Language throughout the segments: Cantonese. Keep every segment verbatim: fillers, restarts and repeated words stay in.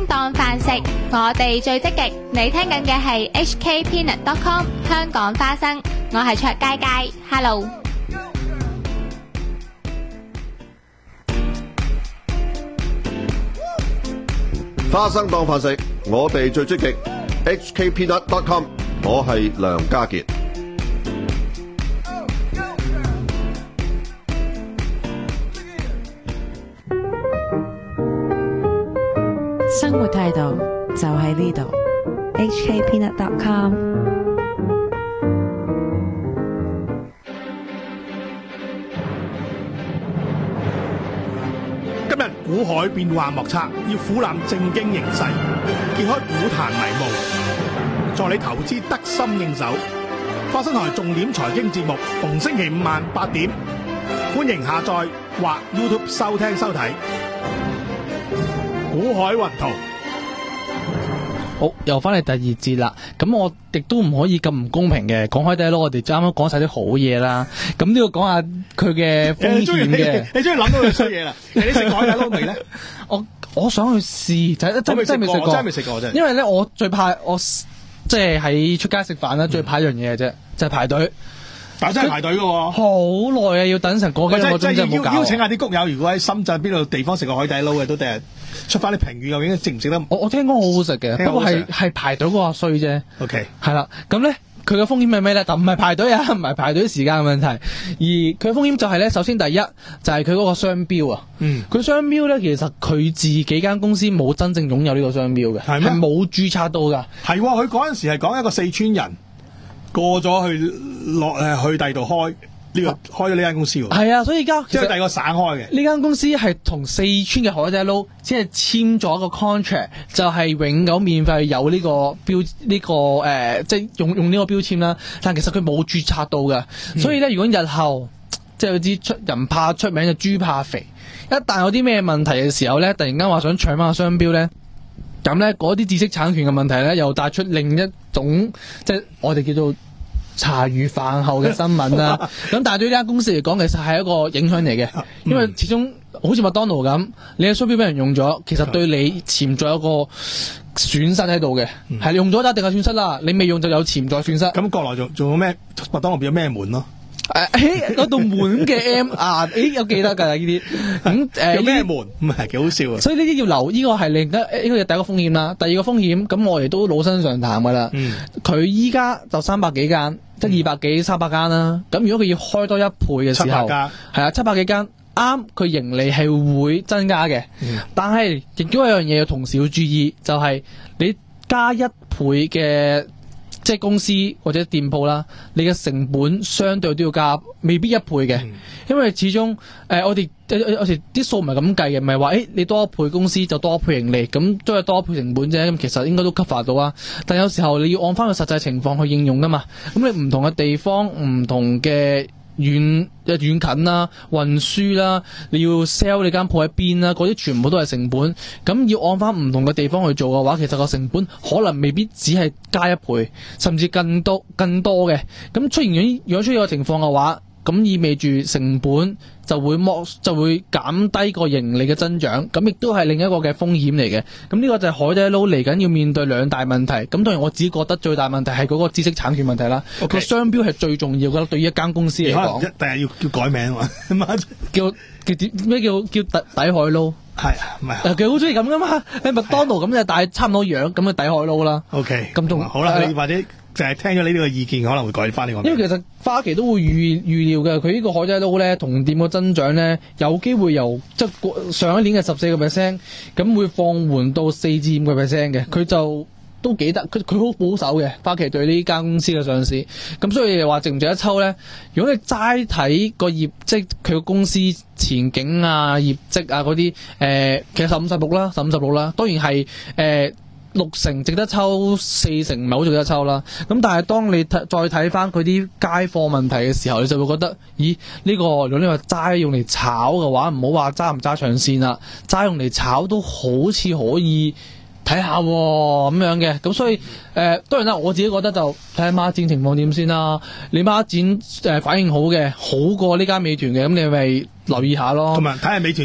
當飯食，我哋最積極。你聽緊嘅係 H K Peanut dot com 香港花生，我係卓佳佳 ，Hello。 花生當飯食，我哋最積極。H K Peanut dot com， 我係梁家傑。 生活態度就喺呢度。 H K Peanut dot com。 今日股海變幻莫測，要俯瞰正經形勢，揭開股壇迷霧，助你投資得心應手。花生台重點財經節目，逢星期五晚八點，歡迎下載或 YouTube 收聽收睇。股海雲圖。 好，又翻嚟第二節啦。咁我亦都唔可以咁唔公平嘅，講開低咯。我哋啱啱講晒啲好嘢啦，咁都要講下佢嘅風險嘅。 你終於諗到佢衰嘢啦？你食海底撈未咧？ 我我想去試，就係真真未食過， 真係未食過真係。 因為咧，我最怕我即係喺出街食飯啦，最怕一樣嘢嘅啫，就係排隊。 但係真係排隊嘅喎， 好耐啊，要等成個幾個鐘真係冇搞。 邀請下啲谷友，如果喺深圳邊度地方食過海底撈嘅，都第日出翻啲評語，究竟值唔值得？ 我我聽講好好食嘅，不過係係排隊嗰個衰啫。 OK， 係啦，咁咧佢嘅風險係咩咧？但唔係排隊啊，唔係排隊時間嘅問題，而佢嘅風險就係咧，首先第一就係佢嗰個商標啊。嗯，佢商標咧，其實佢自己間公司冇真正擁有呢個商標嘅，係咩？係冇註冊到㗎。 係喎，佢嗰陣時係講一個四川人。過咗去落誒去第二度開呢、這個、啊、開咗呢間公司喎，係啊，所以而家即係第二個省開嘅呢間公司係同四川嘅海底撈即係簽咗個 contract，就係永久免費有呢個標呢、這個誒、呃，即係用用呢個標籤啦。但其實佢冇註冊到嘅，嗯、所以咧，如果日後即係有啲出人怕出名，就豬怕肥，一旦有啲咩問題嘅時候咧，突然間話想搶翻個商標咧。咁咧，嗰啲知識產權嘅問題咧，又帶出另一種，即係我哋叫做茶餘飯後嘅新聞啦。咁但係對呢間公司嚟講，其實係一個影響嚟嘅，因為始終好似麥當勞咁，你嘅商標俾人用咗，其實對你潛在一個損失喺度嘅，係用咗就一定係損失啦。你未用就有潛在損失。咁國內仲仲有咩麥當勞變咗咩門咯？誒，誒，嗰道門嘅 M 啊，誒，有記得㗎呢啲，咁誒，有咩門？唔係幾好笑啊！所以呢啲要留，呢個係另一呢個係第一個風險啦。第二個風險，咁我哋都老生常談㗎啦。佢依家就三百幾間，即係二百幾三百間啦。咁如果佢要開多一倍嘅時候，係啊，七百幾間，啱，佢盈利係會增加嘅。嗯、但係亦都有一樣嘢要同時要注意，就係、是、你加一倍嘅。即係公司或者店鋪啦，你嘅成本相對都要加，未必一倍嘅，嗯、因為始終誒、呃、我哋有時啲數唔係咁計嘅，唔係話誒你多一倍公司就多一倍盈利，咁都係多一倍成本啫，咁其實應該都 cover 到啊。但有時候你要按翻個實際情況去應用噶嘛，咁你唔同嘅地方、唔同嘅遠誒遠近啦、運輸啦，你要 sell 你間鋪喺邊啦，嗰啲全部都係成本。咁要按翻唔同嘅地方去做嘅話，其實個成本可能未必只係加一倍，甚至更多更多嘅。咁出現咗如果出現個情況嘅話，咁意味住成本就會剝就會減低個盈利嘅增長，咁亦都係另一個嘅風險嚟嘅。咁呢個就係海底撈嚟緊要面對兩大問題。咁當然我自己覺得最大問題係嗰個知識產權問題啦。個 Okay. 商標係最重要嘅，對於一間公司嚟講。一第日要叫改名啊嘛，叫叫點咩叫叫底底海撈？係啊，唔係佢好中意咁噶嘛？你麥當勞咁就但係差唔多樣咁嘅底海撈啦。OK，咁仲好啦，你或者。就係聽咗呢啲個意見，可能會改翻呢個。因為其實花旗都會預預料嘅，佢呢個海底撈咧同店個增長咧有機會由即係上一年嘅十四個 percent，咁會放緩到四至五個 percent 嘅。佢就都幾得，佢佢好保守嘅。花旗對呢間公司嘅上市，咁所以話值唔值得抽咧？如果你齋睇個業，即係佢個公司前景啊、業績啊嗰啲，誒、呃，其實十五十六啦，十五十六啦，當然係誒。呃六成值得抽，四成唔係好值得抽啦。咁但係當你睇再睇翻佢啲街貨問題嘅時候，你就會覺得，咦？呢、呢個如果你話齋用嚟炒嘅話，唔好話揸唔揸長線啦，齋用嚟炒都好似可以睇下咁、哦、樣嘅。咁所以誒、呃，當然啦，我自己覺得就睇下孖展情況點先啦。你孖展誒反應好嘅，好過呢間美團嘅，咁你咪留意下咯。同埋睇下美團。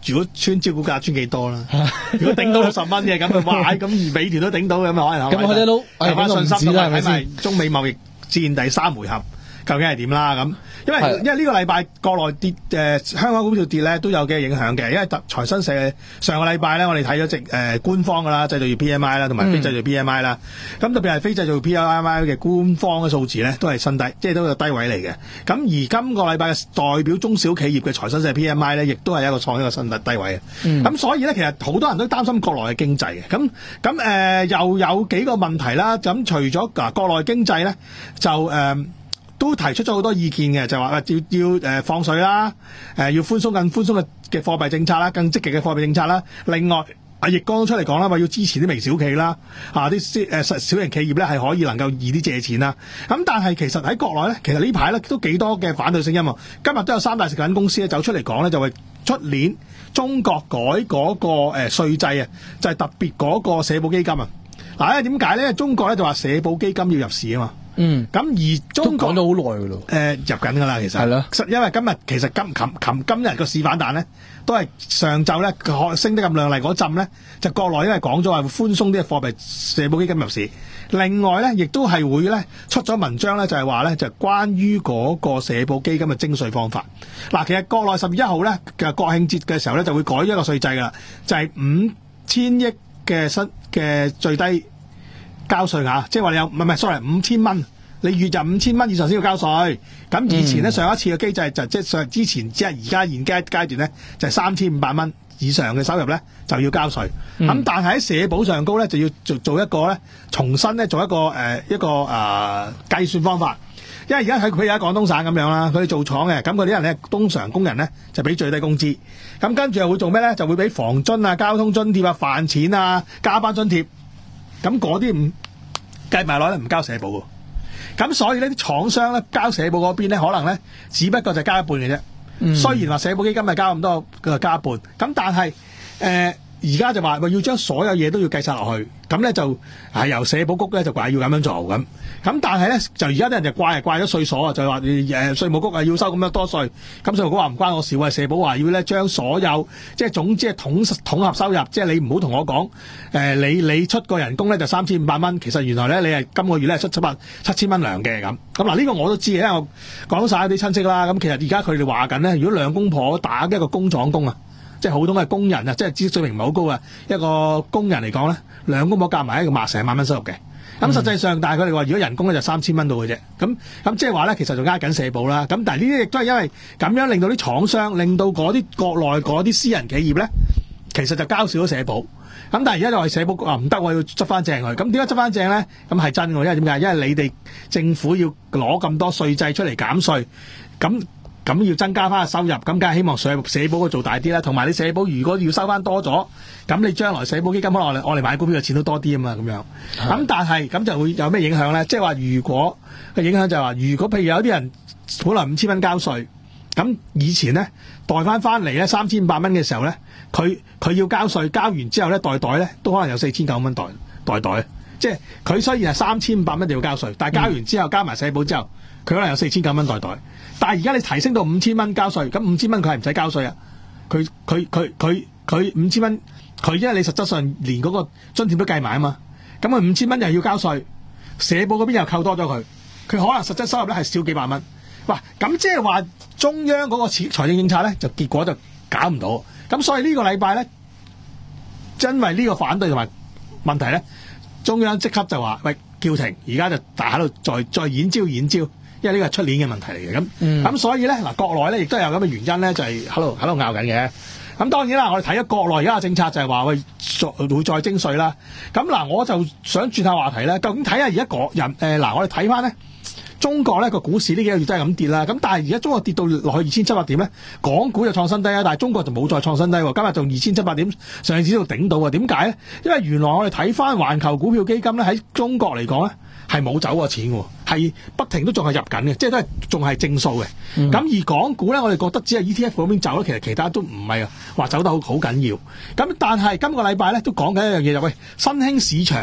如果穿招股價穿幾多啦？如果頂到六十蚊嘅咁啊，哇！咁美團都頂到咁啊，可能咁海底撈有翻信心啦， 睇埋中美貿易戰第三回合究竟係點啦咁。因為因為呢個禮拜國內跌誒、呃、香港股票跌咧都有嘅影響嘅，因為財新社上個禮拜咧我哋睇咗隻誒官方噶啦製造業 P M I 啦，同埋非製造業 P M I 啦、嗯，咁特別係非製造業 P M I 嘅官方嘅數字咧都係新低，即係都有低位嚟嘅。咁而今個禮拜嘅代表中小企業嘅財新社 P M I 咧，亦都係一個創一個新低低位嘅。咁、嗯、所以咧其實好多人都擔心國內嘅經濟嘅，咁咁誒又有幾個問題啦。咁除咗嗱國內經濟咧就誒。呃都提出咗好多意見嘅，就話要要誒放水啦，誒要寬鬆更寬鬆嘅嘅貨幣政策啦，更積極嘅貨幣政策啦。另外，阿易綱都出嚟講啦，話要支持啲微小企啦，啊啲誒小型企業咧係可以能夠易啲借錢啦。咁但係其實喺國內咧，其實呢排咧都幾多嘅反對聲音喎。今日都有三大食品公司咧走出嚟講咧，就話出年中國改嗰個誒稅制啊，就係特別嗰個社保基金啊。嗱，因為點解咧？中國咧就話社保基金要入市啊嘛。嗯，咁而中國都講咗好耐噶咯，誒入緊噶啦，其實係咯， 因為今日其實今琴琴今日個市反彈咧，都係上晝咧升得咁亮麗嗰陣咧，就國內因為講咗話會寬鬆啲嘅貨幣社保基金入市，另外咧亦都係會咧出咗文章咧，就係話咧就關於嗰個社保基金嘅徵稅方法。嗱，其實國內十月一號咧嘅國慶節嘅時候咧就會改咗一個稅制噶啦，就係五千億嘅新嘅最低交稅額，即係話你有唔係唔係 sorry 五千蚊，你月入五千蚊以上先要交稅。咁以前咧、嗯、上一次嘅機制就即係上之前即係而家現階階段咧就係三千五百蚊以上嘅收入咧就要交稅。咁、嗯、但係喺社保上高咧就要做做一個咧重新咧做一個誒、呃、一個誒計、呃、算方法。因為而家喺佢而家廣東省咁樣啦，佢哋做廠嘅，咁嗰啲人咧通常工人咧就俾最低工資。咁跟住又會做咩咧？就會俾房津啊、交通津貼啊、飯錢啊、加班津貼。咁嗰啲唔計埋落咧，唔交社保喎。咁所以呢啲廠商咧交社保嗰邊咧，可能咧只不過就交一半嘅啫、嗯。雖然話社保基金係交咁多，佢交一半。咁但係誒而家就話要將所有嘢都要計晒落去。咁咧就係由社保局咧就話要咁樣做咁。咁但係咧就而家啲人就怪係怪咗稅所啊，就話誒稅務局啊要收咁樣多稅。咁稅務局話唔關我事啊，社保話要咧將所有即係總之係統統合收入，即係你唔好同我講誒、呃、你你出個人工咧就三千五百蚊，其實原來咧你係今個月咧出七百七千蚊糧嘅咁。咁嗱呢個我都知嘅，因為我講晒啲親戚啦。咁其實而家佢哋話緊咧，如果兩公婆打一個工廠工啊，即係普通嘅工人啊，即係知識水平唔係好高啊，一個工人嚟講咧，兩公婆夾埋一個萬成萬蚊收入嘅。咁、嗯、實際上，但係佢哋話如果人工咧就三千蚊到嘅啫。咁咁即係話咧，其實就呃緊社保啦。咁但係呢啲亦都係因為咁樣令到啲廠商，令到嗰啲國內嗰啲私人企業咧，其實就交少咗社保。咁但係而家就話社保啊唔得，我要執翻正佢。咁點解執翻正咧？咁係真嘅，因為點解？因為你哋政府要攞咁多稅制出嚟減稅，咁。咁要增加翻個收入，咁梗係希望社社保做大啲啦。同埋你社保如果要收翻多咗，咁你將來社保基金可能我我哋買股票嘅錢都多啲啊嘛，咁樣。咁但係咁就會有咩影響咧？即係話如果個影響就係話，如果譬如有啲人本來五千蚊交稅，咁以前咧代翻翻嚟咧三千五百蚊嘅時候咧，佢佢要交稅，交完之後咧代袋咧都可能有四千九蚊袋袋袋，即係佢雖然係三千五百蚊就要交稅，但係交完之後、嗯、加埋社保之後，佢可能有四千九蚊袋袋。但係而家你提升到五千蚊交稅，咁五千蚊佢係唔使交稅啊！佢佢佢佢佢五千蚊，佢因為你實質上連嗰個津貼都計埋啊嘛，咁佢五千蚊又要交稅，社保嗰邊又扣多咗佢，佢可能實質收入咧係少幾百蚊。哇！咁即係話中央嗰個財政政策咧，就結果就搞唔到。咁所以呢個禮拜咧，因為呢個反對同埋問題咧，中央即刻就話喂叫停，而家就大喺度再再演招演招。因為呢個係出年嘅問題嚟嘅，咁咁、嗯、所以咧嗱，國內咧亦都有咁嘅原因咧，就係喺度喺度拗緊嘅。咁當然啦，我哋睇咗國內而家嘅政策就係話喂，會再徵稅啦。咁嗱，我就想轉下話題咧，究竟睇下而家國人誒嗱，我哋睇翻咧中國咧個股市呢幾個月都係咁跌啦。咁但係而家中國跌到落去二千七百點咧，港股就創新低啊，但係中國就冇再創新低喎。今日仲二千七百點上市度頂到啊？點解咧？因為原來我哋睇翻環球股票基金咧喺中國嚟講咧，係冇走過錢喎，係不停都仲係入緊嘅，即係都係仲係正數嘅。咁、嗯、而港股咧，我哋覺得只係 E T F 嗰邊走，其實其他都唔係話走得好好緊要。咁但係今個禮拜咧都講緊一樣嘢就喂，新興市場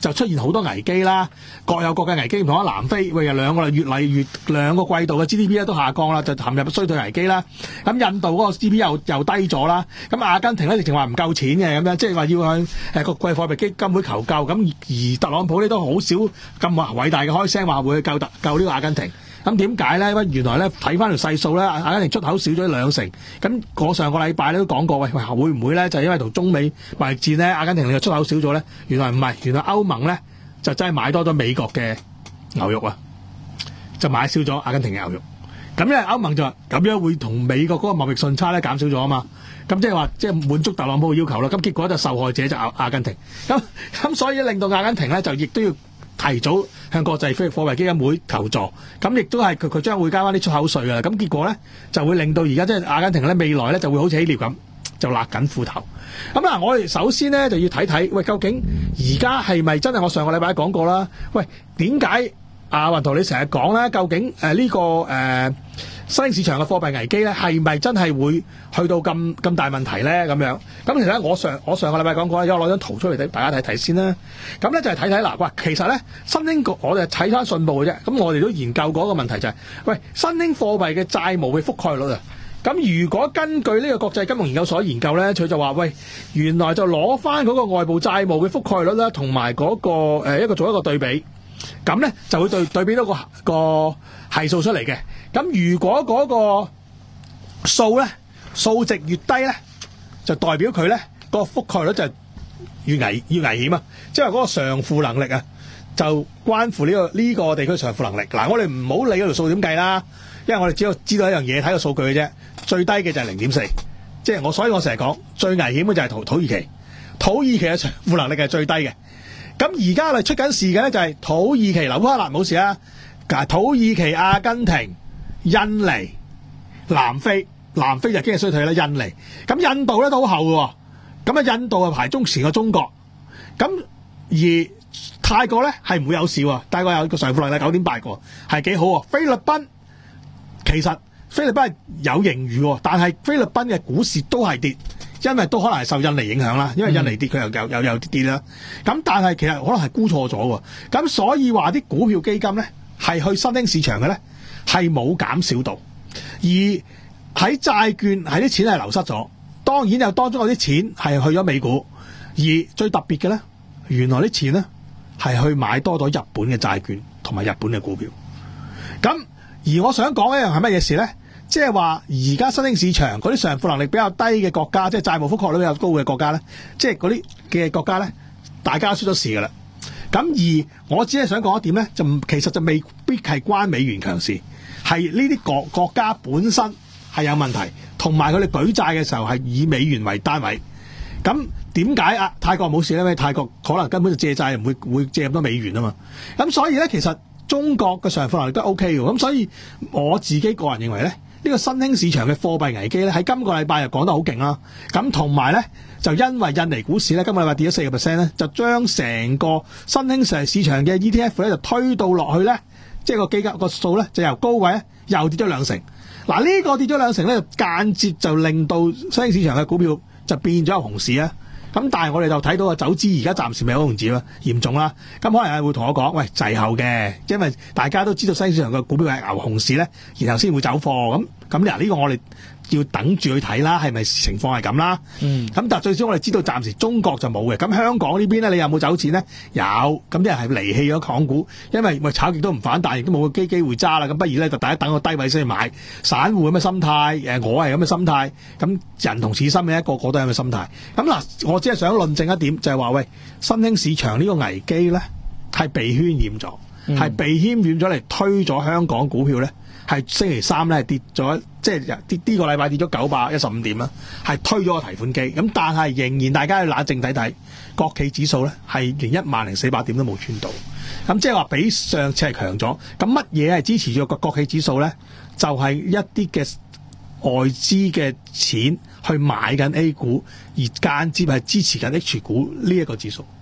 就出現好多危機啦，各有各嘅危機。唔同啊，南非喂，有兩個越嚟越兩個季度嘅 G D P 咧都下降啦，就陷入衰退危機啦。咁印度嗰個 G D P 又又低咗啦。咁阿根廷咧直情話唔夠錢嘅咁樣，即係話要向誒國際貨幣基金會求救。咁而特朗普咧都好少咁偉大嘅開聲話會去救特救呢個阿根廷。咁點解咧？原來咧睇翻條細數咧，阿根廷出口少咗兩成。咁我上個禮拜咧都講過，喂喂，會唔會咧就係因為同中美貿易戰咧，阿根廷嘅出口少咗咧？原來唔係，原來歐盟咧就真係買多咗美國嘅牛肉啊，就買少咗阿根廷嘅牛肉。咁因為歐盟就話咁樣會同美國嗰個貿易順差咧減少咗啊嘛。咁即係話即係滿足特朗普嘅要求啦。咁結果就受害者就阿阿根廷。咁咁所以令到阿根廷咧就亦都要提早向國際貨幣基金會求助，咁亦都係佢佢將會加翻啲出口稅㗎啦。咁結果咧就會令到而家即係阿根廷咧未來咧就會好似希臘咁就勒緊褲頭。咁嗱，我哋首先咧就要睇睇，喂，究竟而家係咪真係我上個禮拜講過啦？喂，點解阿雲圖你成日講咧？究竟誒呢、呃這個誒、呃、新興市場嘅貨幣危機咧係咪真係會去到咁咁大問題咧？咁樣咁其實咧，我上我上個禮拜講過，有攞張圖出嚟俾大家睇睇先啦。咁咧就係睇睇嗱，喂，其實咧新興國我哋睇翻信報嘅啫。咁我哋都研究過一個問題就係、是，喂，新興貨幣嘅債務嘅覆蓋率啊。咁如果根據呢個國際金融研究所研究咧，佢就話，喂，原來就攞翻嗰個外部債務嘅覆蓋率啦，同埋嗰個誒、呃、一個做一個對比，咁咧就會對對比到個個係數出嚟嘅。咁如果嗰個數咧數值越低咧，就代表佢咧個覆蓋率就越危越危險啊！即係嗰個償付能力啊，就關乎呢、這個呢、這個地區償付能力。嗱，我哋唔好理嗰條數點計啦，因為我哋只要知道一樣嘢，睇個數據嘅啫。最低嘅就係零點四，即係我，所以我成日講最危險嘅就係土土耳其，土耳其嘅償付能力係最低嘅。咁而家我哋出緊事嘅咧就係土耳其、烏克蘭冇事啊，土耳其、阿根廷、印尼、南非，南非就經濟衰退啦，印尼，咁印度咧都好後嘅，咁啊印度啊排中前過中國，咁而泰國咧係唔會有事喎，泰國有個償付能力九點八個，係幾好喎。菲律賓其實。菲律賓係有盈餘喎，但係菲律賓嘅股市都係跌，因為都可能係受印尼影響啦。因為印尼跌，佢又又又有啲跌啦。咁但係其實可能係估錯咗喎。咁所以話啲股票基金咧係去新興市場嘅咧係冇減少到，而喺債券係啲錢係流失咗。當然有當中有啲錢係去咗美股，而最特別嘅咧，原來啲錢咧係去買多咗日本嘅債券同埋日本嘅股票。咁而我想講一樣係乜嘢事咧？即係話而家新興市場嗰啲償付能力比較低嘅國家，即係債務覆蓋率比較高嘅國家咧，即係嗰啲嘅國家咧，大家都出咗事噶啦。咁而我只係想講一點咧，就其實就未必係關美元強事，係呢啲國國家本身係有問題，同埋佢哋舉債嘅時候係以美元為單位。咁點解啊？泰國冇事咧？因為泰國可能根本就借債唔會會借咁多美元啊嘛。咁所以咧，其實中國嘅償付能力都 OK 嘅。咁所以我自己個人認為咧。呢個新興市場嘅貨幣危機咧，喺今個禮拜又講得好勁啦。咁同埋咧，就因為印尼股市咧，今個禮拜跌咗四個 percent 咧，就將成個新興市場嘅 E T F 咧就推到落去咧，即係個基金個數咧就由高位咧又跌咗兩成。嗱，呢個跌咗兩成咧，間接就令到新興市場嘅股票就變咗有熊市啊。咁但係我哋就睇到個走資而家暫時未有熊市啦，嚴重啦。咁可能係會同我講，喂，滯後嘅，因為大家都知道新興市場嘅股票係牛熊市咧，然後先會走貨。咁咁嗱，呢個我哋要等住去睇啦，係咪情況係咁啦？嗯。咁但係最少我哋知道暫時中國就冇嘅。咁香港呢邊咧，你有冇走錢咧？有。咁啲人係離棄咗港股，因為喂炒極都唔反彈，亦都冇個機機會揸啦。咁不如咧就大家等個低位先去買。散戶咁嘅心態，誒我係咁嘅心態。咁人同此心嘅，一個個都係咁嘅心態。咁嗱，我只係想論證一點，就係話喂，新興市場呢個危機咧係被渲染咗，係、嗯、被渲染咗嚟推咗香港股票咧，係星期三咧跌咗，即係跌呢個禮拜跌咗九百一十五點啦，係推咗個提款機。咁但係仍然大家要冷靜睇睇，國企指數咧係連一萬零四百點都冇穿到，咁即係話比上次係強咗。咁乜嘢係支持住個國企指數咧？就係、是、一啲嘅外資嘅錢去買緊 A 股，而間接係支持緊 H 股呢一個指數。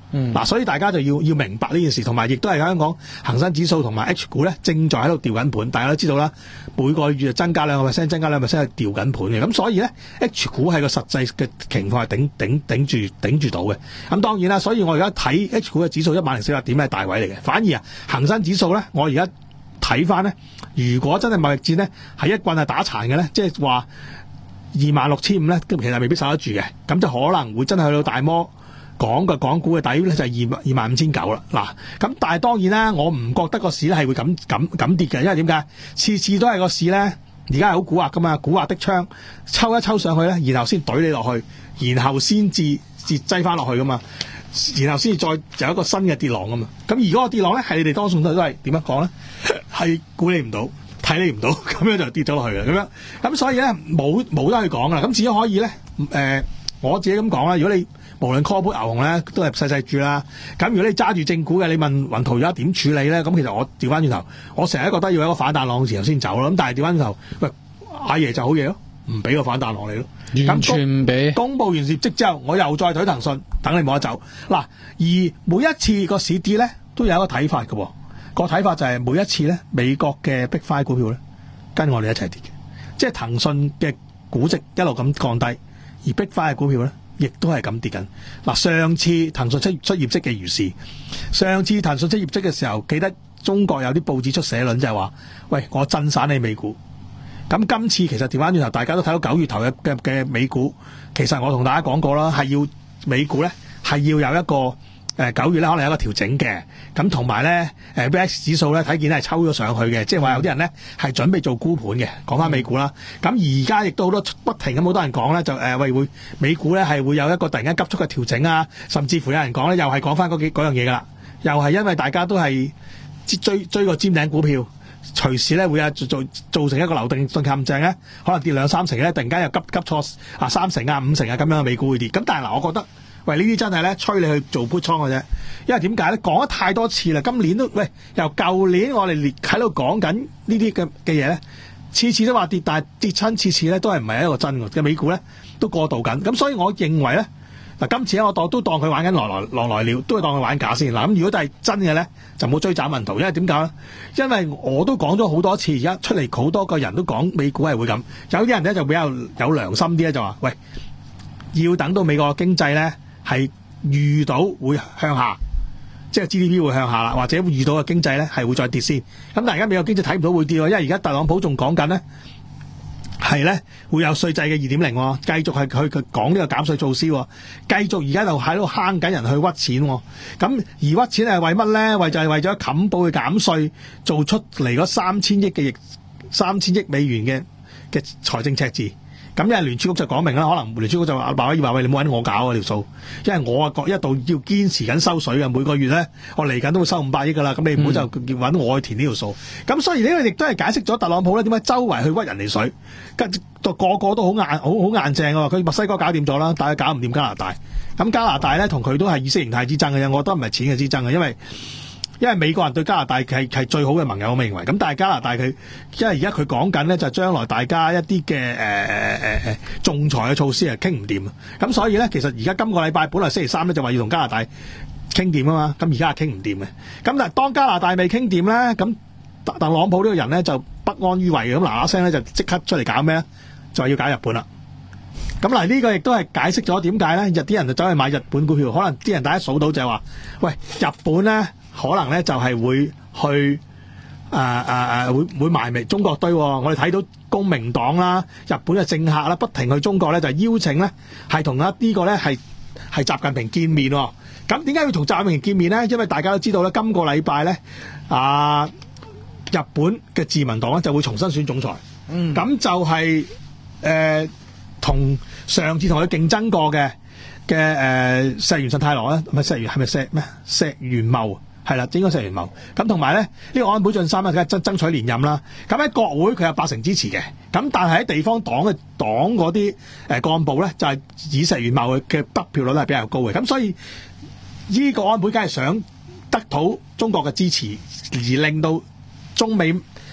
嗯，嗱，所以大家就要要明白呢件事，同埋亦都係香港恒生指數同埋 H 股咧，正在喺度調緊盤。大家都知道啦，每個月增加兩個 percent， 增加兩個 percent 係調緊盤嘅。咁所以咧 ，H 股係個實際嘅情況係頂頂頂住頂住到嘅。咁當然啦，所以我而家睇 H 股嘅指數一萬零四百點係大位嚟嘅。反而啊，恒生指數咧，我而家睇翻咧，如果真係貿易戰咧係一棍係打殘嘅咧，即係話二萬六千五咧，其實未必守得住嘅。咁就可能會真係去到大摩。講嘅港股嘅底咧就係二二萬五千九啦，嗱，咁但係當然啦，我唔覺得個市咧係會咁咁咁跌嘅，因為點解？次次都係個市咧，而家係好蠱惑噶嘛，蠱惑的槍抽一抽上去咧，然後先懟你落去，然後先至至擠翻落去噶嘛，然後先至再有一個新嘅跌浪噶嘛。咁而嗰個跌浪咧，係你哋多數都係點樣講咧？係估你唔到，睇你唔到，咁樣就跌咗落去嘅，咁樣咁所以咧冇冇得去講啦。咁只可以咧，誒、呃，我自己咁講啦，如果你無論 call 盤牛熊咧，都係細細注啦。咁如果你揸住正股嘅，你問雲圖而家點處理咧？咁其實我調翻轉頭，我成日覺得要有一個反彈浪時候先走咯。咁但係調翻轉頭，喂，阿爺就好嘢咯，唔俾個反彈浪你咯， 完全唔俾。 公佈完業績之後，我又再懟騰訊，等你冇得走。嗱，而每一次個市跌咧，都有一個睇法嘅。個睇法就係每一次咧，美國嘅 Big Five 股票咧，跟我哋一齊跌嘅，即係騰訊嘅估值一路咁降低，而 Big Five 嘅股票咧，亦都係咁跌緊。嗱，上次騰訊出出業績嘅如是，上次騰訊出業績嘅時候，記得中國有啲報紙出社論就係話，喂，我震散你美股。咁今次其實調翻轉頭，大家都睇到九月頭嘅嘅嘅美股，其實我同大家講過啦，係要美股咧係要有一個誒九月咧可能有一個調整嘅。咁同埋咧誒 V I X 指數咧睇見係抽咗上去嘅，即係話有啲人咧係準備做沽盤嘅。講翻美股啦，咁而家亦都好多不停咁好多人講咧，就誒喂會美股咧係會有一個突然間急速嘅調整啊，甚至乎有人講咧又係講翻嗰幾嗰樣嘢噶啦，又係因為大家都係追追個尖頂股票。隨時咧會啊做做造成一個流動性陷阱咧，可能跌兩三成咧，突然間又急急挫啊三成啊五成啊咁樣嘅美股會跌。咁但係嗱，我覺得喂呢啲真係咧催你去做 put 倉嘅啫，因為點解咧？講咗太多次啦，今年都喂由舊年我哋列喺度講緊呢啲嘅嘅嘢咧，次次都話跌，但係跌親次次咧都係唔係一個真嘅美股咧都過渡緊。咁所以我認為咧。嗱，今次咧我當都當佢玩緊狼來狼來了，都係當佢玩假先。嗱，咁如果都係真嘅咧，就冇追斬問圖，因為點解咧？因為我都講咗好多次，而家出嚟好多個人都講美股係會咁，有啲人咧就比較有良心啲咧，就話喂，要等到美國經濟咧係遇到會向下，即係 G D P 會向下啦，或者會遇到嘅經濟咧係會再跌先。咁但係而家美國經濟睇唔到會跌喎，因為而家特朗普仲講緊咧。係咧，會有稅制嘅二點零，繼續係去佢講呢個減稅措施，繼續而家就喺度慳緊人去屈錢，咁而屈錢係為乜咧？為就係為咗冚補去減稅，做出嚟嗰三千億嘅億三千億美元嘅嘅財政赤字。咁因為聯儲局就講明啦，可能聯儲局就話話話喂，你冇揾我搞啊條數，因為我啊一度要堅持緊收水嘅，每個月咧我嚟緊都會收五百億噶啦，咁你唔好就揾我去填呢條數。咁、嗯、所以呢個亦都係解釋咗特朗普咧點解周圍去屈人哋水，跟住個個都好硬好好硬正喎。佢墨西哥搞掂咗啦，但係搞唔掂加拿大。咁加拿大咧同佢都係意識形態之爭嘅啫，我覺得唔係錢嘅之爭嘅，因為。因為美國人對加拿大係係最好嘅盟友，我認為。咁但係加拿大佢，因為而家佢講緊咧，就將來大家一啲嘅誒誒誒誒仲裁嘅措施係傾唔掂。咁所以咧，其實而家今個禮拜本來星期三咧就話要同加拿大傾掂啊嘛。咁而家係傾唔掂嘅。咁但係當加拿大未傾掂咧，咁特朗普呢個人咧就不安於位嘅，咁嗱嗱聲咧就即刻出嚟搞咩咧？就係要搞日本啦。咁嗱呢個亦都係解釋咗點解咧，日啲人就走去買日本股票。可能啲人大家數到就係話，喂，日本咧。可能咧就係會去誒誒誒會會埋尾中國堆、哦，我哋睇到公明黨啦、日本嘅政客啦，不停去中國咧，就邀請咧係同一呢個咧係係習近平見面、哦。咁點解要同習近平見面咧？因為大家都知道咧，今個禮拜咧啊，日本嘅自民黨咧就會重新選總裁。嗯，咁就係誒同上次同佢競爭過嘅嘅誒石原慎太郎咧，唔係石原係咪石咩石原茂？係啦，應該石原茂。咁同埋咧，呢、這個安倍晉三咧，爭爭取連任啦。咁喺國會佢有八成支持嘅。咁但係喺地方黨嘅黨嗰啲誒幹部咧，就係、是、以石原茂嘅得票率係比較高嘅。咁所以呢個安倍梗係想得到中國嘅支持，而令到中美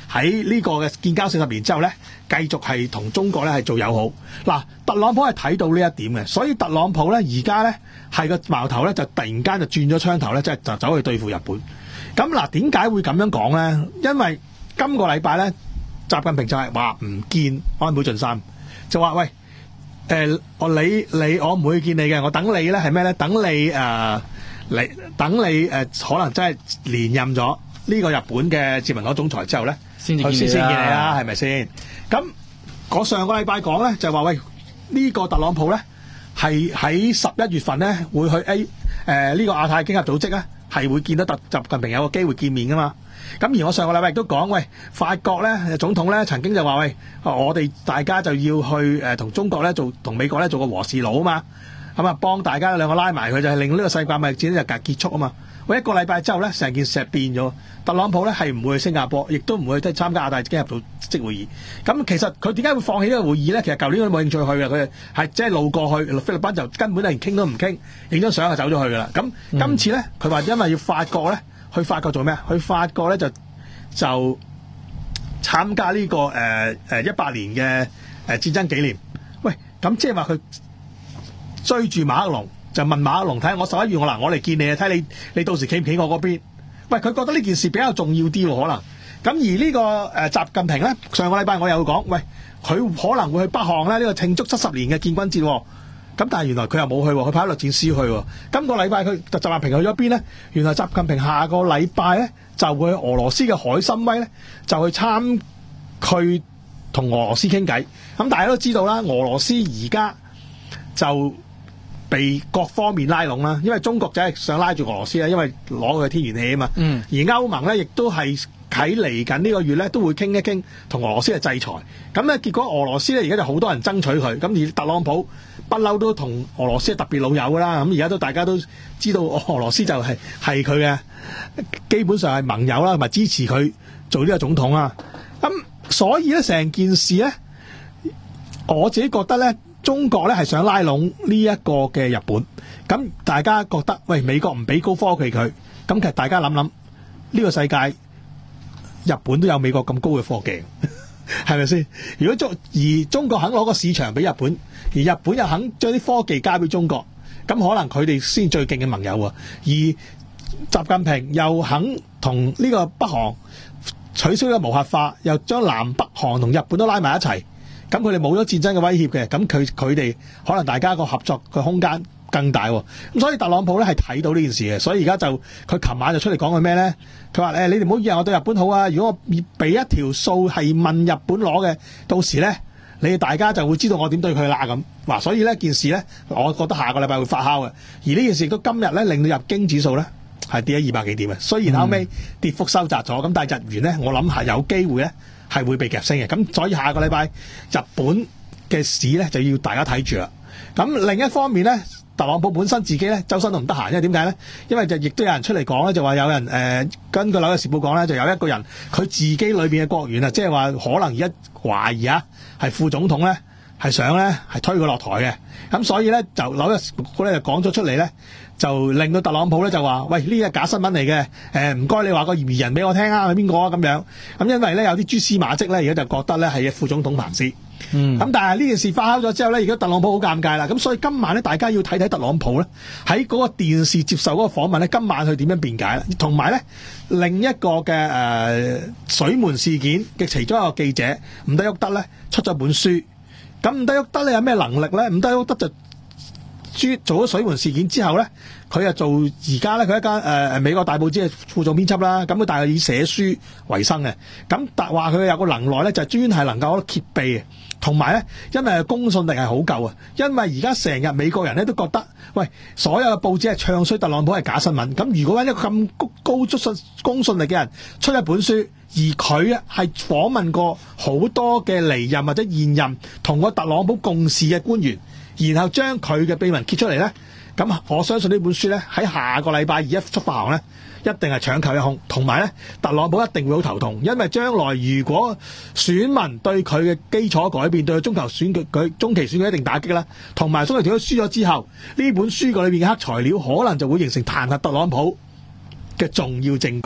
喺呢個嘅建交四十年之後咧，繼續係同中國咧係做友好。嗱，特朗普係睇到呢一點嘅，所以特朗普咧而家咧係個矛頭咧就突然間就轉咗槍頭咧，即係就走去對付日本。咁嗱，點解會咁樣講咧？因為今個禮拜咧，習近平就係話唔見安倍晉三，就話喂，誒我你你我唔會見你嘅，我等你咧係咩咧？等你誒你等你誒可能真係連任咗呢個日本嘅自民黨總裁之後咧，先先先見你啦，係咪先？咁我上個禮拜講咧就話喂，呢個特朗普咧係喺十一月份咧會去 A 誒呢個亞太經合組織咧。係會見到特習近平有個機會見面噶嘛？咁而我上個禮拜亦都講，喂，法國咧總統咧曾經就話，喂，我哋大家就要去誒同、呃、中國咧做同美國咧做個和事佬啊嘛，咁啊幫大家兩個拉埋佢，就係、是、令呢個世界貿易戰咧就結束啊嘛。喂，一個禮拜之後咧，成件事變咗，特朗普咧係唔會去新加坡，亦都唔會去參加亞太經合組織會議。咁其實佢點解會放棄呢個會議咧？其實舊年佢冇興趣去嘅，佢係即係路過去菲律賓就根本連傾都唔傾，影張相就走咗去噶啦。咁、嗯、今次咧，佢話因為要法國咧，去法國做咩啊？去法國咧就就參加呢、這個誒誒一百年嘅誒戰爭紀念。喂，咁即係話佢追住馬克龍。就問馬克龍睇下我十一月我嗱我嚟見你啊，睇你你到時企唔企我嗰邊？喂，佢覺得呢件事比較重要啲喎，可能。咁而呢、這個誒、呃、習近平咧，上個禮拜我有講，喂，佢可能會去北韓咧呢、這個慶祝七十年嘅建軍節。咁但係原來佢又冇去，佢派咗律戰師去。今個禮拜佢習近平去咗邊咧？原來習近平下個禮拜咧就會去俄羅斯嘅海參崴咧，就去參去同俄羅斯傾偈。咁大家都知道啦，俄羅斯而家就被各方面拉攏啦，因為中國就係想拉住俄羅斯啦，因為攞佢嘅天然氣啊嘛。嗯。而歐盟咧，亦都係喺嚟緊呢個月咧，都會傾一傾同俄羅斯嘅制裁。咁咧，結果俄羅斯咧而家就好多人爭取佢。咁而特朗普不嬲都同俄羅斯係特別老友噶啦。咁而家都大家都知道俄羅斯就係係佢嘅基本上係盟友啦，同埋支持佢做呢個總統啦。咁所以咧，成件事咧，我自己覺得咧。中國咧係想拉攏呢一個嘅日本，咁大家覺得喂，美國唔俾高科技佢，咁其實大家諗諗呢個世界，日本都有美國咁高嘅科技，係咪先？如果中而中國肯攞個市場俾日本，而日本又肯將啲科技交俾中國，咁可能佢哋先最勁嘅盟友啊！而習近平又肯同呢個北韓取消咗無核化，又將南北韓同日本都拉埋一齊。咁佢哋冇咗戰爭嘅威脅嘅，咁佢佢哋可能大家個合作嘅空間更大喎。咁所以特朗普咧係睇到呢件事嘅，所以而家就佢琴晚就出嚟講佢咩咧？佢話誒，你哋唔好以為我對日本好啊！如果我俾一條數係問日本攞嘅，到時咧你哋大家就會知道我點對佢啦咁。嗱，所以呢件事咧，我覺得下個禮拜會發酵嘅。而呢件事亦都今日咧令到日經指數咧係跌咗二百幾點嘅，雖然後尾跌幅收窄咗，咁但係日元咧我諗係有機會咧。係會被夾升嘅，咁所以下個禮拜日本嘅市咧就要大家睇住啦。咁另一方面咧，特朗普本身自己咧周身都唔得閒，因為點解咧？因為就亦都有人出嚟講咧，就話有人誒、呃、根據紐約時報講咧，就有一個人佢自己裏邊嘅國員啊，即係話可能而家懷疑啊係副總統咧係想咧係推佢落台嘅。咁所以咧就紐約時報咧就講咗出嚟咧，就令到特朗普咧就話：喂，呢啲係假新聞嚟嘅，誒唔該你話個嫌疑人俾我聽啊，係邊個啊咁樣？咁因為咧有啲蛛絲馬跡咧，而家就覺得咧係副總統彭斯。嗯。咁但係呢件事發酵咗之後咧，而家特朗普好尷尬啦。咁所以今晚咧，大家要睇睇特朗普咧喺嗰個電視接受嗰個訪問咧，今晚佢點樣辯解啦？同埋咧另一個嘅誒、呃、水門事件嘅其中一個記者吳德沃德咧出咗本書。咁吳德沃德咧有咩能力咧？吳德沃德就做咗水門事件之後咧，佢就做而家咧佢一間誒誒美國大報紙嘅副總編輯啦。咁佢大概以寫書為生嘅。咁但話佢有個能耐咧，就係專係能夠揭秘嘅，同埋咧因為公信力係好夠啊。因為而家成日美國人咧都覺得，喂，所有嘅報紙係唱衰特朗普係假新聞。咁如果揾一個咁高高出信公信力嘅人出一本書，而佢係訪問過好多嘅離任或者現任同個特朗普共事嘅官員，然後將佢嘅秘密揭出嚟咧，咁我相信呢本書咧喺下個禮拜二一出發行咧，一定係搶購一空。同埋咧，特朗普一定會好頭痛，因為將來如果選民對佢嘅基礎改變，對佢中期選舉佢中期選舉一定打擊啦。同埋中期選舉輸咗之後，呢本書個裏邊嘅黑材料可能就會形成彈劾特朗普嘅重要證據。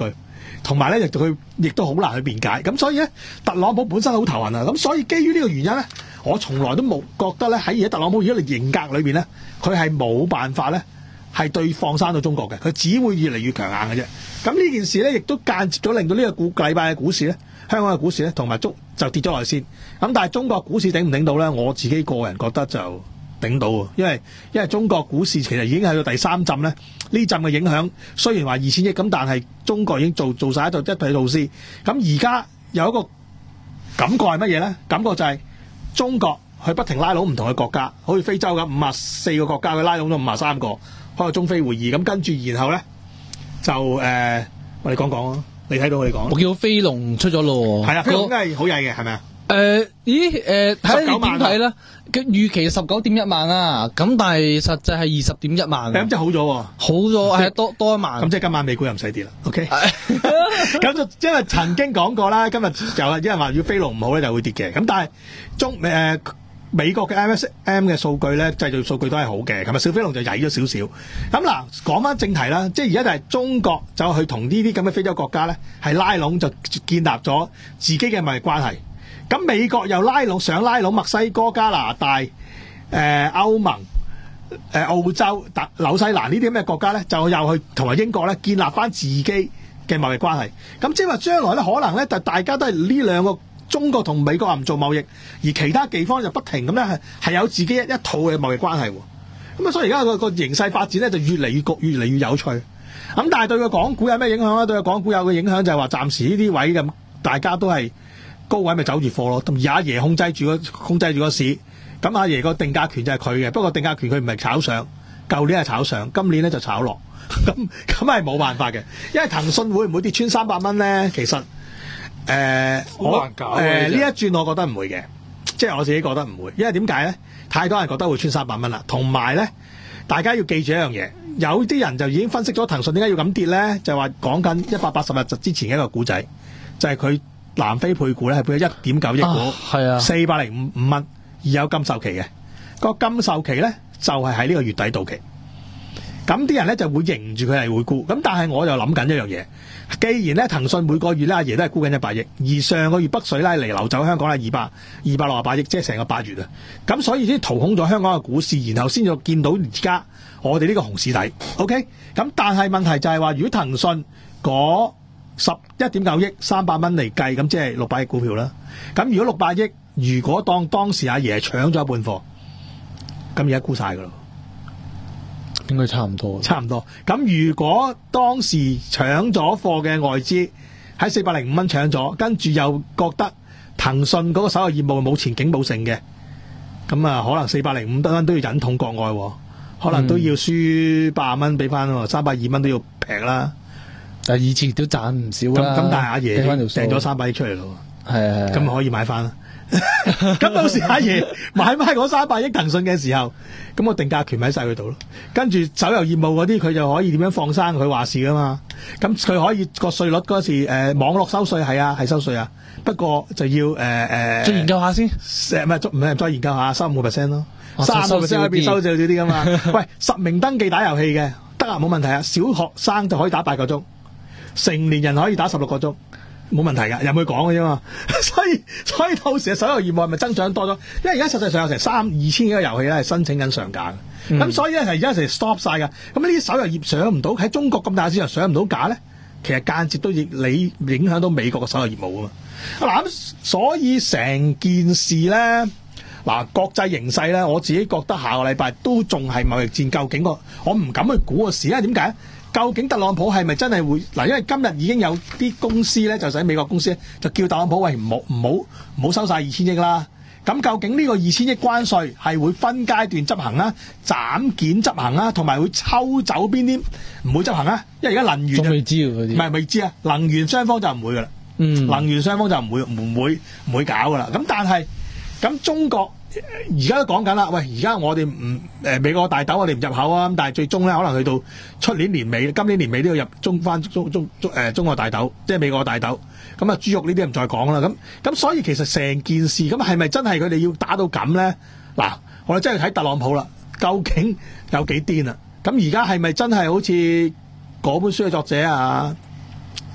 同埋咧，亦佢亦都好難去辯解。咁所以咧，特朗普本身好頭痕啊。咁所以基於呢個原因咧，我從來都冇覺得咧喺而家特朗普而家嘅型格裏邊咧，佢係冇辦法咧係對放生到中國嘅，佢只會越嚟越強硬嘅啫。咁呢件事咧，亦都間接咗令到呢個股禮拜嘅股市咧，香港嘅股市咧，同埋中就跌咗落去先。咁但係中國股市頂唔頂到咧？我自己個人覺得就頂到喎，因為因為中國股市其實已經喺到第三陣咧，呢陣嘅影響雖然話二千億咁，但係中國已經做做曬一套一套措施。咁而家有一個感覺係乜嘢咧？感覺就係中國佢不停拉攏唔同嘅國家，好似非洲咁五十四個國家，佢拉攏咗五十三個開個中非會議。咁跟住然後咧就誒、呃，我哋講講啊，你睇到我哋講。 我叫飛龍出咗咯， 係啊，飛龍真係好曳嘅，係咪啊？ 誒、呃，咦？誒，睇你點睇咧？嘅預期十九點一萬啊，咁但係實際係二十點一萬。咁即係好咗喎，好咗係多多一萬。咁即係今晚美股又唔使跌啦。OK，咁就因為曾經講過啦，今日就係因為話要飛龍唔好咧就會跌嘅。咁但係中誒、呃、美國嘅 M S M 嘅數據咧，製造數據都係好嘅。琴日小飛龍就曳咗少少。咁嗱，講翻正題啦，即係而家就係中國就去同呢啲咁嘅非洲國家咧係拉攏，就建立咗自己嘅貿易關係。咁美國又拉攏想拉攏墨西哥、加拿大、誒、呃、歐盟、誒、呃、澳洲、特紐西蘭呢啲咁嘅國家咧，就又去同埋英國咧建立翻自己嘅貿易關係。咁即係話將來咧，可能咧就大家都係呢兩個中國同美國唔做貿易，而其他地方就不停咁咧係係有自己一一套嘅貿易關係。咁啊，所以而家個個形勢發展咧就越嚟越局越嚟越有趣。咁但係對個港股有咩影響咧？對個港股有個影響就係話暫時呢啲位咁，大家都係高位咪走住貨咯，而阿爺控制住個控制住個市，咁阿爺個定價權就係佢嘅。不過定價權佢唔係炒上，舊年係炒上，今年咧就炒落，咁咁係冇辦法嘅。因為騰訊會唔會跌穿三百蚊咧？其實誒，我誒呢一轉我覺得唔會嘅，即係我自己覺得唔會，因為點解咧？太多人覺得會穿三百蚊啦，同埋咧，大家要記住一樣嘢，有啲人就已經分析咗騰訊點解要咁跌咧，就係話講緊一百八十日之前嘅一個故仔，就係佢。南非配股咧係配咗一點九億股，係啊，四百零五五蚊，而有禁售期嘅。個禁售期咧就係喺呢個月底到期。咁啲人咧就會認住佢係會沽。咁但係我又諗緊一樣嘢，既然咧騰訊每個月咧阿爺都係沽緊一百億，而上個月北水咧嚟流走香港係二百二百六十八億，即係成個八月啊。咁所以先掏空咗香港嘅股市，然後先至見到而家我哋呢個熊市底。OK，咁但係問題就係話，如果騰訊嗰十一點九億三百蚊嚟計，咁即係六百億股票啦。咁如果六百億，如果當當時阿爺搶咗一半貨，咁而家沽晒噶咯，應該差唔多。差唔多。咁如果當時搶咗貨嘅外資喺四百零五蚊搶咗，跟住又覺得騰訊嗰個手遊業務冇前景冇成嘅，咁啊可能四百零五蚊都要忍痛國外，可能都要輸八十蚊俾翻，三百二蚊都要平啦。但係以前都賺唔少啦，咁咁但係阿爺掟咗三百億出嚟咯，係係，咁可以買翻啦。咁到時阿爺買翻嗰三百億騰訊嘅時候，咁我定價權咪喺晒佢度咯。跟住手遊業務嗰啲，佢就可以點樣放生佢話事噶嘛。咁佢可以個稅率嗰時誒、呃、網絡收稅係啊係收稅啊，不過就要誒誒、呃、再研究下先，唔係唔係再研究下三五個 percent 咯，三個 percent 喺邊收少少啲噶嘛。喂，實名登記打遊戲嘅得啊，冇問題啊，小學生就可以打八個鐘。成年人可以打十六個鐘，冇問題噶，有冇講嘅啫嘛。所以所以到時嘅手遊業務係咪增長多咗？因為而家實際上有成三二千幾個遊戲咧係申請緊上架嘅，咁、嗯、所以咧係而家成 stop 晒噶。咁呢啲手遊業上唔到喺中國咁大嘅市場上唔到架咧，其實間接都亦你影響到美國嘅手遊業務啊嘛。嗱咁所以成件事咧，嗱國際形勢咧，我自己覺得下個禮拜都仲係貿易戰。究竟個我唔敢去估個事，因為點解？究竟特朗普係咪真係會嗱？因為今日已經有啲公司咧，就喺美國公司咧，就叫特朗普喂唔好唔好唔好收晒二千億啦。咁究竟呢個二千億關稅係會分階段執行啦、斬件執行啦，同埋會抽走邊啲唔會執行啊？因為而家能源仲未知嗰啲，唔係未知啊。能源雙方就唔會噶啦，嗯，能源雙方就唔會唔會唔會搞噶啦。咁但係咁中國。而家都講緊啦，喂！而家我哋唔誒美國大豆我哋唔入口啊，咁但係最終咧可能去到出年年尾、今年年尾都要入中翻中中中誒、呃、中國大豆，即係美國大豆。咁啊豬肉呢啲唔再講啦。咁咁所以其實成件事咁係咪真係佢哋要打到咁咧？嗱，我哋真係睇特朗普啦，究竟有幾癲啊？咁而家係咪真係好似嗰本書嘅作者啊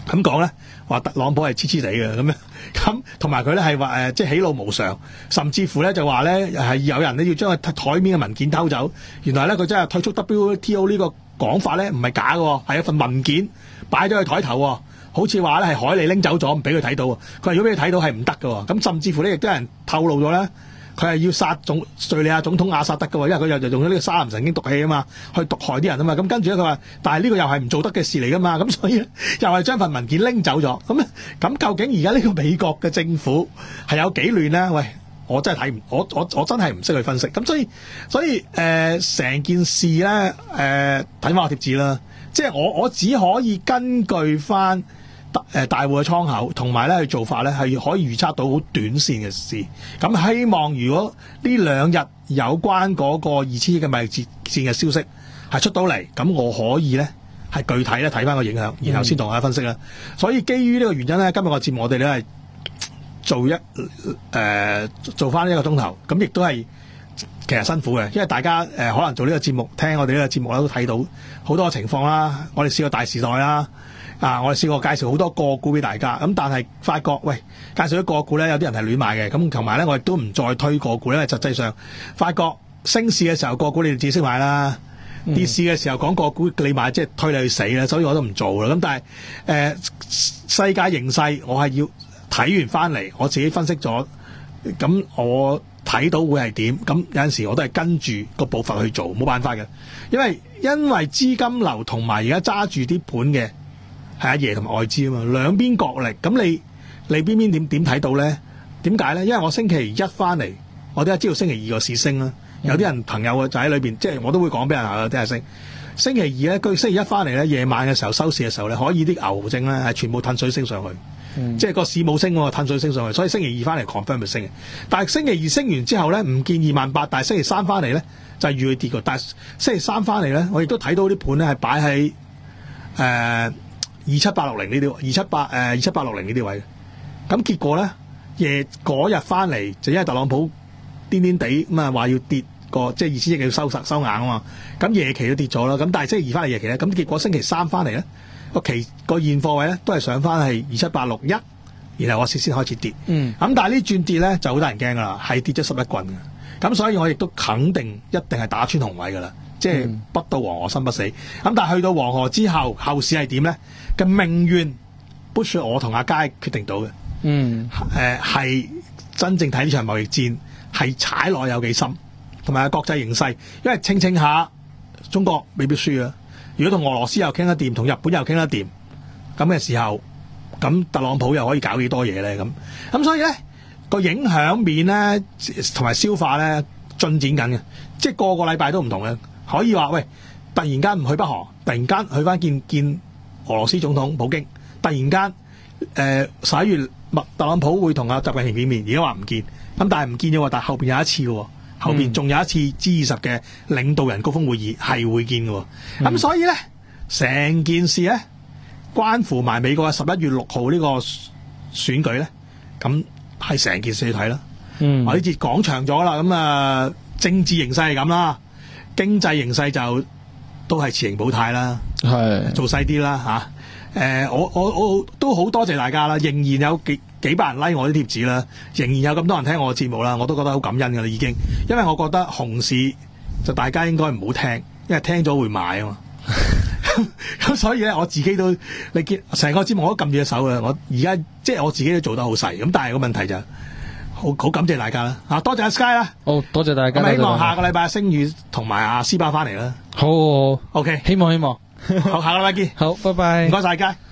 咁講咧，話特朗普係黐黐地嘅咁樣，咁同埋佢咧係話誒，即係喜怒無常，甚至乎咧就話咧係有人咧要將佢台面嘅文件偷走。原來咧佢真係退出 W T O 呢個講法咧唔係假嘅，係一份文件擺咗喺台頭，好似話咧係海利拎走咗，唔俾佢睇到。佢話如果俾佢睇到係唔得嘅，咁甚至乎咧亦都有人透露咗咧。佢係要殺總敍利亞總統阿薩德嘅喎，因為佢又就用咗呢個沙林神經毒氣啊嘛，去毒害啲人啊嘛。咁跟住咧佢話，但係呢個又係唔做得嘅事嚟噶嘛。咁所以咧又係將份文件拎走咗。咁咁究竟而家呢個美國嘅政府係有幾亂咧？喂，我真係睇唔，我我我真係唔識去分析。咁所以所以誒成、呃、件事咧誒睇翻我貼紙啦，即係我我只可以根據翻。誒大戶嘅倉口，同埋咧去做法咧係可以預測到好短線嘅事。咁希望如果呢兩日有關嗰個二千億嘅貿易戰嘅消息係出到嚟，咁我可以咧係具體咧睇翻個影響，然後先同大家分析啦。嗯、所以基於呢個原因咧，今日個節目我哋咧係做一誒、呃、做翻一個鐘頭，咁亦都係其實辛苦嘅，因為大家誒、呃、可能做呢個節目，聽我哋呢個節目都睇到好多情況啦。我哋試過大時代啦。啊！我哋試過介紹好多個股俾大家，咁但係發覺，喂，介紹啲個股咧，有啲人係亂買嘅，咁同埋咧，我亦都唔再推個股咧，因為實際上發覺升市嘅時候個股你哋自己識買啦，跌、嗯、市嘅時候講個股你買，即係推你去死啦，所以我都唔做啦。咁但係誒、呃、世界形勢，我係要睇完翻嚟，我自己分析咗，咁我睇到會係點，咁有陣時我都係跟住個步伐去做，冇辦法嘅，因為因為資金流同埋而家揸住啲盤嘅。係阿爺同埋外資啊嘛，兩邊角力，咁你你邊邊點點睇到咧？點解咧？因為我星期一翻嚟，我都係知道星期二個市升啦。嗯、有啲人朋友就喺裏邊，即係我都會講俾人聽下升。星期二咧，佢星期一翻嚟咧，夜晚嘅時候收市嘅時候咧，可以啲牛證咧係全部褪水升上去，嗯、即係個市冇升喎，褪水升上去，所以星期二翻嚟 confirm 咪升嘅。但係星期二升完之後咧，唔見二萬八，但係星期三翻嚟咧就係預佢跌嘅。但係星期三翻嚟咧，我亦都睇到啲盤咧係擺喺誒。呃二七八六零呢啲，二七八誒二七八六零呢啲位，咁結果咧夜嗰日翻嚟就因為特朗普癲癲地咁啊話要跌個即係二千億要收實收硬啊嘛，咁夜期都跌咗啦，咁但係星期二翻嚟夜期咧，咁結果星期三翻嚟咧個期個現貨位咧都係上翻係二七八六一，然後我先先開始跌，嗯，咁但係呢轉跌咧就好得人驚噶啦，係跌咗十一棍嘅，咁所以我亦都肯定一定係打穿紅位噶啦。即係不到黃河心不死，咁但係去到黃河之後，後市係點咧？嘅命運，不需我同阿佳決定到嘅。嗯，誒係、呃、真正睇呢場貿易戰係踩落有幾深，同埋國際形勢，因為清清下中國未必輸啊。如果同俄羅斯又傾得掂，同日本又傾得掂，咁嘅時候，咁特朗普又可以搞幾多嘢咧？咁咁所以咧個影響面咧同埋消化咧進展緊嘅，即係個個禮拜都唔同嘅。可以話喂，突然間唔去北韓，突然間去翻見見俄羅斯總統普京，突然間誒十一月特朗普會同阿習近平見面，而家話唔見，咁但係唔見咗，但係後邊有一次嘅，後邊仲有一次 G 二十嘅領導人高峰會議係會見嘅，咁、嗯、所以咧成件事咧關乎埋美國嘅十一月六號呢個選舉咧，咁係成件事去睇啦。嗯，我呢節講長咗啦，咁啊政治形勢係咁啦。經濟形勢就都係持盈保泰啦，係做細啲啦吓。誒、呃，我我我都好多謝大家啦，仍然有幾幾百人 like 我啲貼紙啦，仍然有咁多人聽我嘅節目啦，我都覺得好感恩噶啦已經。因為我覺得熊市就大家應該唔好聽，因為聽咗會買啊嘛。咁所以咧，我自己都你見成個節目我都撳住隻手嘅，我而家即係我自己都做得好細。咁但係個問題就係。好好感謝大家啦，啊多謝阿 Sky 啦， 好多謝大家。 咁希望下個禮拜星宇同埋阿斯巴翻嚟啦。 好，好，好 ，OK， 希望希望， 好下個禮拜見。 好，拜拜， 唔該晒佳。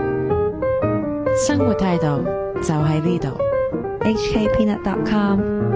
生活態度就喺呢度。 H K Peanut dot com